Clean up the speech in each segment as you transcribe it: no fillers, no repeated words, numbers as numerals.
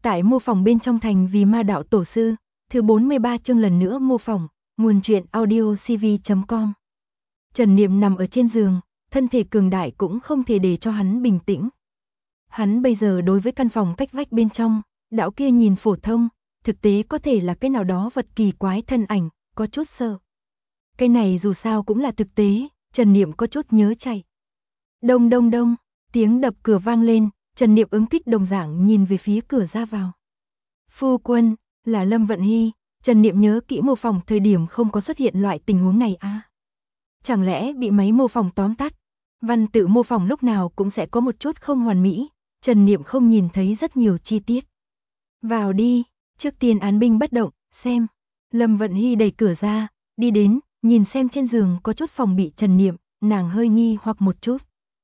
Tại mô phỏng bên trong thành vì ma đạo tổ sư, thứ 43 chương lần nữa mô phỏng, nguồn truyện audio cv.com. Trần Niệm nằm ở trên giường, thân thể cường đại cũng không thể để cho hắn bình tĩnh. Hắn bây giờ đối với căn phòng cách vách bên trong, đạo kia nhìn phổ thông, thực tế có thể là cái nào đó vật kỳ quái thân ảnh, có chút sợ. Cái này dù sao cũng là thực tế, Trần Niệm có chút nhớ chạy. Đông đông đông, tiếng đập cửa vang lên, Trần Niệm ứng kích đồng dạng nhìn về phía cửa ra vào. Phu quân, là Lâm Vận Hy, Trần Niệm nhớ kỹ mô phỏng thời điểm không có xuất hiện loại tình huống này à? Chẳng lẽ bị máy mô phỏng tóm tắt? Văn tự mô phỏng lúc nào cũng sẽ có một chút không hoàn mỹ, Trần Niệm không nhìn thấy rất nhiều chi tiết. Vào đi, trước tiên án binh bất động, xem. Lâm Vận Hy đẩy cửa ra, đi đến, nhìn xem trên giường có chút phòng bị Trần Niệm, nàng hơi nghi hoặc một chút.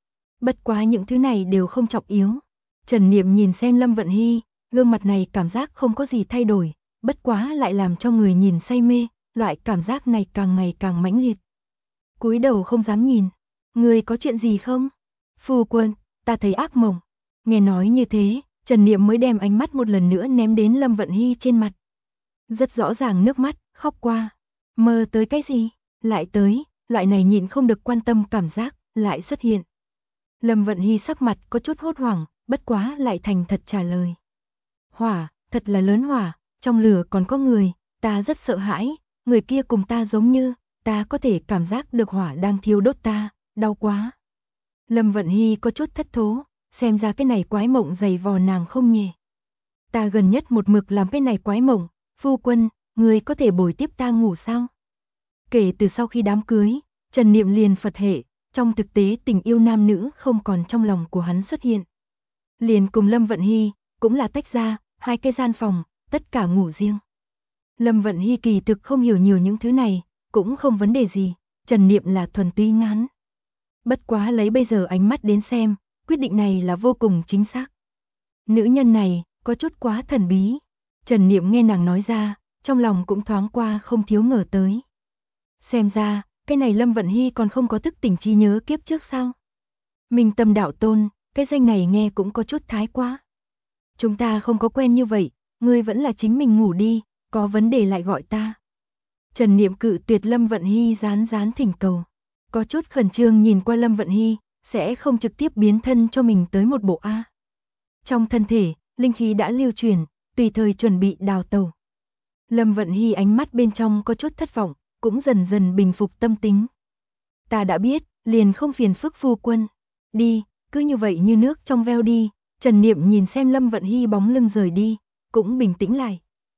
Bất quá những thứ này đều không trọng yếu. Trần Niệm nhìn xem Lâm Vận Hy, gương mặt này cảm giác không có gì thay đổi, bất quá lại làm cho người nhìn say mê, loại cảm giác này càng ngày càng mãnh liệt. Cúi đầu không dám nhìn, người có chuyện gì không? Phu quân, ta thấy ác mộng. Nghe nói như thế, Trần Niệm mới đem ánh mắt một lần nữa ném đến Lâm Vận Hy trên mặt. Rất rõ ràng nước mắt, khóc qua. Mơ tới cái gì? Lại tới, loại này nhịn không được quan tâm cảm giác, lại xuất hiện. Lâm Vận Hy sắc mặt có chút hốt hoảng, bất quá lại thành thật trả lời. Hỏa, thật là lớn hỏa, trong lửa còn có người, ta rất sợ hãi, người kia cùng ta giống như, ta có thể cảm giác được hỏa đang thiêu đốt ta, đau quá. Lâm Vận Hy có chút thất thố, xem ra cái này quái mộng dày vò nàng không nhẹ. Ta gần nhất một mực làm cái này quái mộng, phu quân, người có thể bồi tiếp ta ngủ sao? Kể từ sau khi đám cưới, Trần Niệm liền Phật hệ, trong thực tế tình yêu nam nữ không còn trong lòng của hắn xuất hiện. Liền cùng Lâm Vận Hy, cũng là tách ra, hai cái gian phòng, tất cả ngủ riêng. Lâm Vận Hy kỳ thực không hiểu nhiều những thứ này, cũng không vấn đề gì, Trần Niệm là thuần túy ngán. Bất quá lấy bây giờ ánh mắt đến xem, quyết định này là vô cùng chính xác. Nữ nhân này, có chút quá thần bí. Trần Niệm nghe nàng nói ra, trong lòng cũng thoáng qua không thiếu ngờ tới. Xem ra, cái này Lâm Vận Hy còn không có thức tỉnh trí nhớ kiếp trước sao? Minh Tâm đạo tôn, cái danh này nghe cũng có chút thái quá. Chúng ta không có quen như vậy, ngươi vẫn là chính mình ngủ đi, có vấn đề lại gọi ta. Trần Niệm cự tuyệt Lâm Vận Hy rán thỉnh cầu. Có chút khẩn trương nhìn qua Lâm Vận Hy, sẽ không trực tiếp biến thân cho mình tới một bộ A. Trong thân thể, linh khí đã lưu truyền, tùy thời chuẩn bị đào tẩu. Lâm Vận Hy ánh mắt bên trong có chút thất vọng, cũng dần dần bình phục tâm tính. Ta đã biết, liền không phiền phức phu quân. Đi, cứ như vậy như nước trong veo đi. Trần Niệm nhìn xem Lâm Vận Hy bóng lưng rời đi, cũng bình tĩnh lại.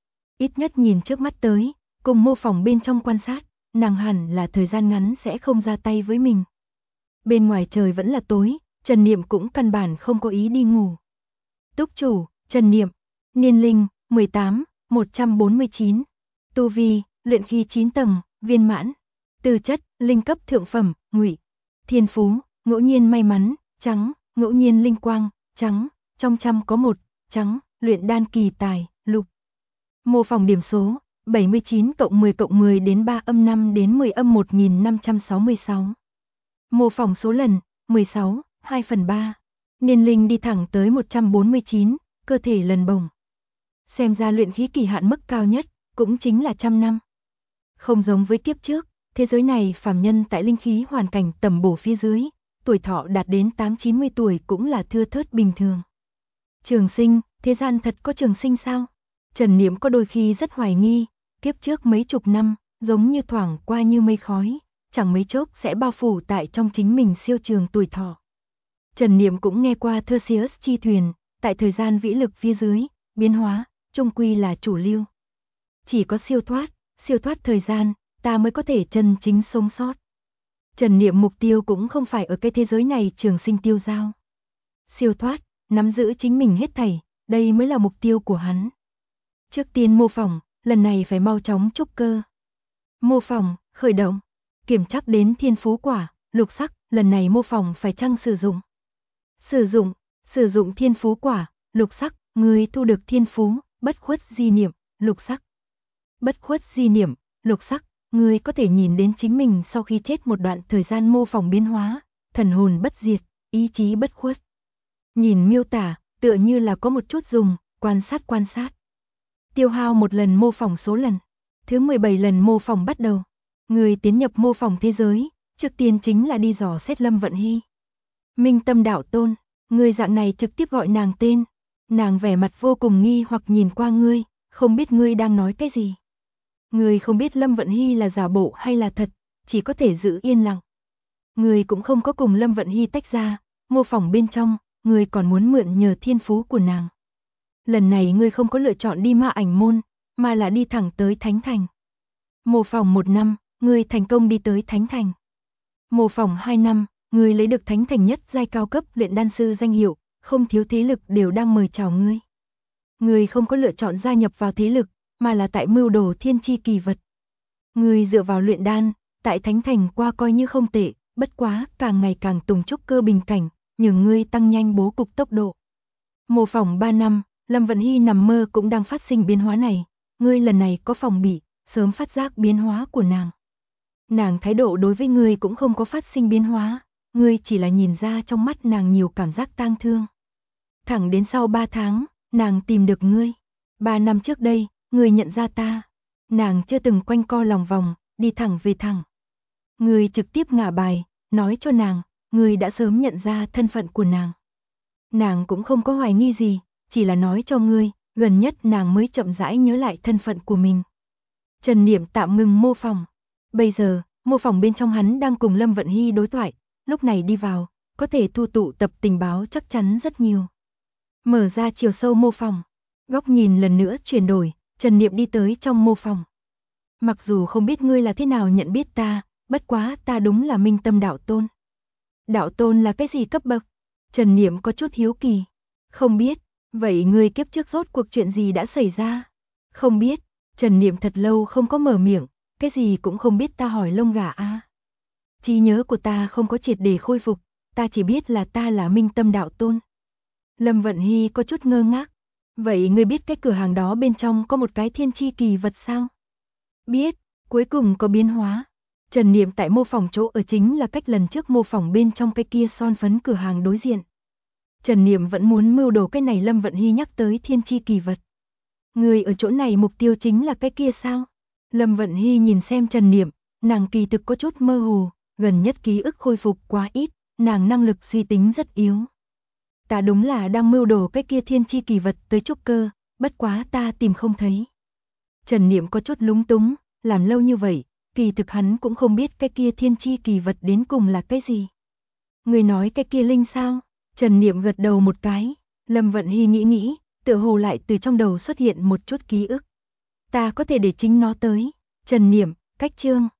Ít nhất nhìn trước mắt tới, cùng mô phỏng bên trong quan sát, nàng hẳn là thời gian ngắn sẽ không ra tay với mình. Bên ngoài trời vẫn là tối, Trần Niệm cũng căn bản không có ý đi ngủ. Túc chủ, Trần Niệm, niên linh, 18, 149. Tu vi, luyện khí 9 tầng, viên mãn. Tư chất, linh cấp thượng phẩm, ngụy. Thiên phú, ngẫu nhiên may mắn, trắng, ngẫu nhiên linh quang, trắng, trong trăm có một, trắng, luyện đan kỳ tài, lục. Mô phỏng điểm số, 79 cộng 10 cộng 10 đến 3 âm 5 đến 10 âm 1566. Mô phỏng số lần, 16, 2/3. Niên linh đi thẳng tới 149, cơ thể lần bổng. Xem ra luyện khí kỳ hạn mức cao nhất, cũng chính là 100 năm. Không giống với kiếp trước, thế giới này phàm nhân tại linh khí hoàn cảnh tầm bổ phía dưới, tuổi thọ đạt đến 8-90 tuổi cũng là thưa thớt bình thường. Trường sinh, thế gian thật có trường sinh sao? Trần Niệm có đôi khi rất hoài nghi, kiếp trước mấy chục năm, giống như thoảng qua như mây khói, chẳng mấy chốc sẽ bao phủ tại trong chính mình siêu trường tuổi thọ. Trần Niệm cũng nghe qua Theseus chi thuyền, tại thời gian vĩ lực phía dưới, biến hóa, chung quy là chủ lưu. Chỉ có siêu thoát thời gian, ta mới có thể chân chính sống sót. Trần Niệm mục tiêu cũng không phải ở cái thế giới này trường sinh tiêu dao. Siêu thoát, nắm giữ chính mình hết thảy, đây mới là mục tiêu của hắn. Trước tiên mô phỏng, lần này phải mau chóng trúc cơ. Mô phỏng, khởi động, kiểm chắc đến thiên phú quả, lục sắc, lần này mô phỏng phải chăng sử dụng. Sử dụng thiên phú quả, lục sắc, người thu được thiên phú, bất khuất di niệm, lục sắc. Bất khuất di niệm, lục sắc, người có thể nhìn đến chính mình sau khi chết một đoạn thời gian mô phỏng biến hóa, thần hồn bất diệt, ý chí bất khuất. Nhìn miêu tả, tựa như là có một chút dùng, quan sát. Tiêu hao một lần mô phỏng số lần. Thứ 17 lần mô phỏng bắt đầu. Người tiến nhập mô phỏng thế giới, trước tiên chính là đi dò xét Lâm Vận Hy. Minh Tâm đạo tôn, người dạng này trực tiếp gọi nàng tên. Nàng vẻ mặt vô cùng nghi hoặc nhìn qua ngươi, không biết ngươi đang nói cái gì. Ngươi không biết Lâm Vận Hy là giả bộ hay là thật, chỉ có thể giữ yên lặng. Ngươi cũng không có cùng Lâm Vận Hy tách ra, mô phỏng bên trong, ngươi còn muốn mượn nhờ thiên phú của nàng. Lần này ngươi không có lựa chọn đi ma ảnh môn, mà là đi thẳng tới Thánh Thành. Mô phỏng 1 năm, ngươi thành công đi tới Thánh Thành. Mô phỏng 2 năm, ngươi lấy được Thánh Thành nhất giai cao cấp luyện đan sư danh hiệu, không thiếu thế lực đều đang mời chào ngươi. Ngươi không có lựa chọn gia nhập vào thế lực, mà là tại mưu đồ thiên chi kỳ vật. Ngươi dựa vào luyện đan, tại Thánh Thành qua coi như không tệ, bất quá càng ngày càng tùng trúc cơ bình cảnh, nhưng ngươi tăng nhanh bố cục tốc độ. Mô phỏng 3 năm, Lâm Vận Hy nằm mơ cũng đang phát sinh biến hóa này, ngươi lần này có phòng bị, sớm phát giác biến hóa của nàng. Nàng thái độ đối với ngươi cũng không có phát sinh biến hóa, ngươi chỉ là nhìn ra trong mắt nàng nhiều cảm giác tang thương. Thẳng đến sau 3 tháng, nàng tìm được ngươi. 3 năm trước đây, ngươi nhận ra ta. Nàng chưa từng quanh co lòng vòng, đi thẳng về thẳng. Ngươi trực tiếp ngả bài, nói cho nàng, ngươi đã sớm nhận ra thân phận của nàng. Nàng cũng không có hoài nghi gì, chỉ là nói cho ngươi, gần nhất nàng mới chậm rãi nhớ lại thân phận của mình. Trần Niệm tạm ngừng mô phỏng. Bây giờ, mô phỏng bên trong hắn đang cùng Lâm Vận Hy đối thoại, lúc này đi vào, có thể thu tụ tập tình báo chắc chắn rất nhiều. Mở ra chiều sâu mô phỏng, góc nhìn lần nữa chuyển đổi, Trần Niệm đi tới trong mô phỏng. Mặc dù không biết ngươi là thế nào nhận biết ta, bất quá ta đúng là Minh Tâm đạo tôn. Đạo tôn là cái gì cấp bậc? Trần Niệm có chút hiếu kỳ. Không biết, vậy ngươi kiếp trước rốt cuộc chuyện gì đã xảy ra? Không biết, Trần Niệm thật lâu không có mở miệng, cái gì cũng không biết ta hỏi lông gà a. Trí nhớ của ta không có triệt để khôi phục, ta chỉ biết là ta là Minh Tâm đạo tôn. Lâm Vận Hy có chút ngơ ngác. Vậy ngươi biết cái cửa hàng đó bên trong có một cái thiên chi kỳ vật sao? Biết, cuối cùng có biến hóa. Trần Niệm tại mô phỏng chỗ ở chính là cách lần trước mô phỏng bên trong cái kia son phấn cửa hàng đối diện. Trần Niệm vẫn muốn mưu đồ cái này Lâm Vận Hy nhắc tới thiên chi kỳ vật. Người ở chỗ này mục tiêu chính là cái kia sao? Lâm Vận Hy nhìn xem Trần Niệm, nàng kỳ thực có chút mơ hồ, gần nhất ký ức khôi phục quá ít, nàng năng lực suy tính rất yếu. Ta đúng là đang mưu đồ cái kia thiên chi kỳ vật tới trúc cơ, bất quá ta tìm không thấy. Trần Niệm có chút lúng túng, làm lâu như vậy, kỳ thực hắn cũng không biết cái kia thiên chi kỳ vật đến cùng là cái gì. Người nói cái kia linh sao? Trần Niệm gật đầu một cái, Lâm Vận Hy nghĩ, tựa hồ lại từ trong đầu xuất hiện một chút ký ức. Ta có thể để chính nó tới. Trần Niệm, cách chương.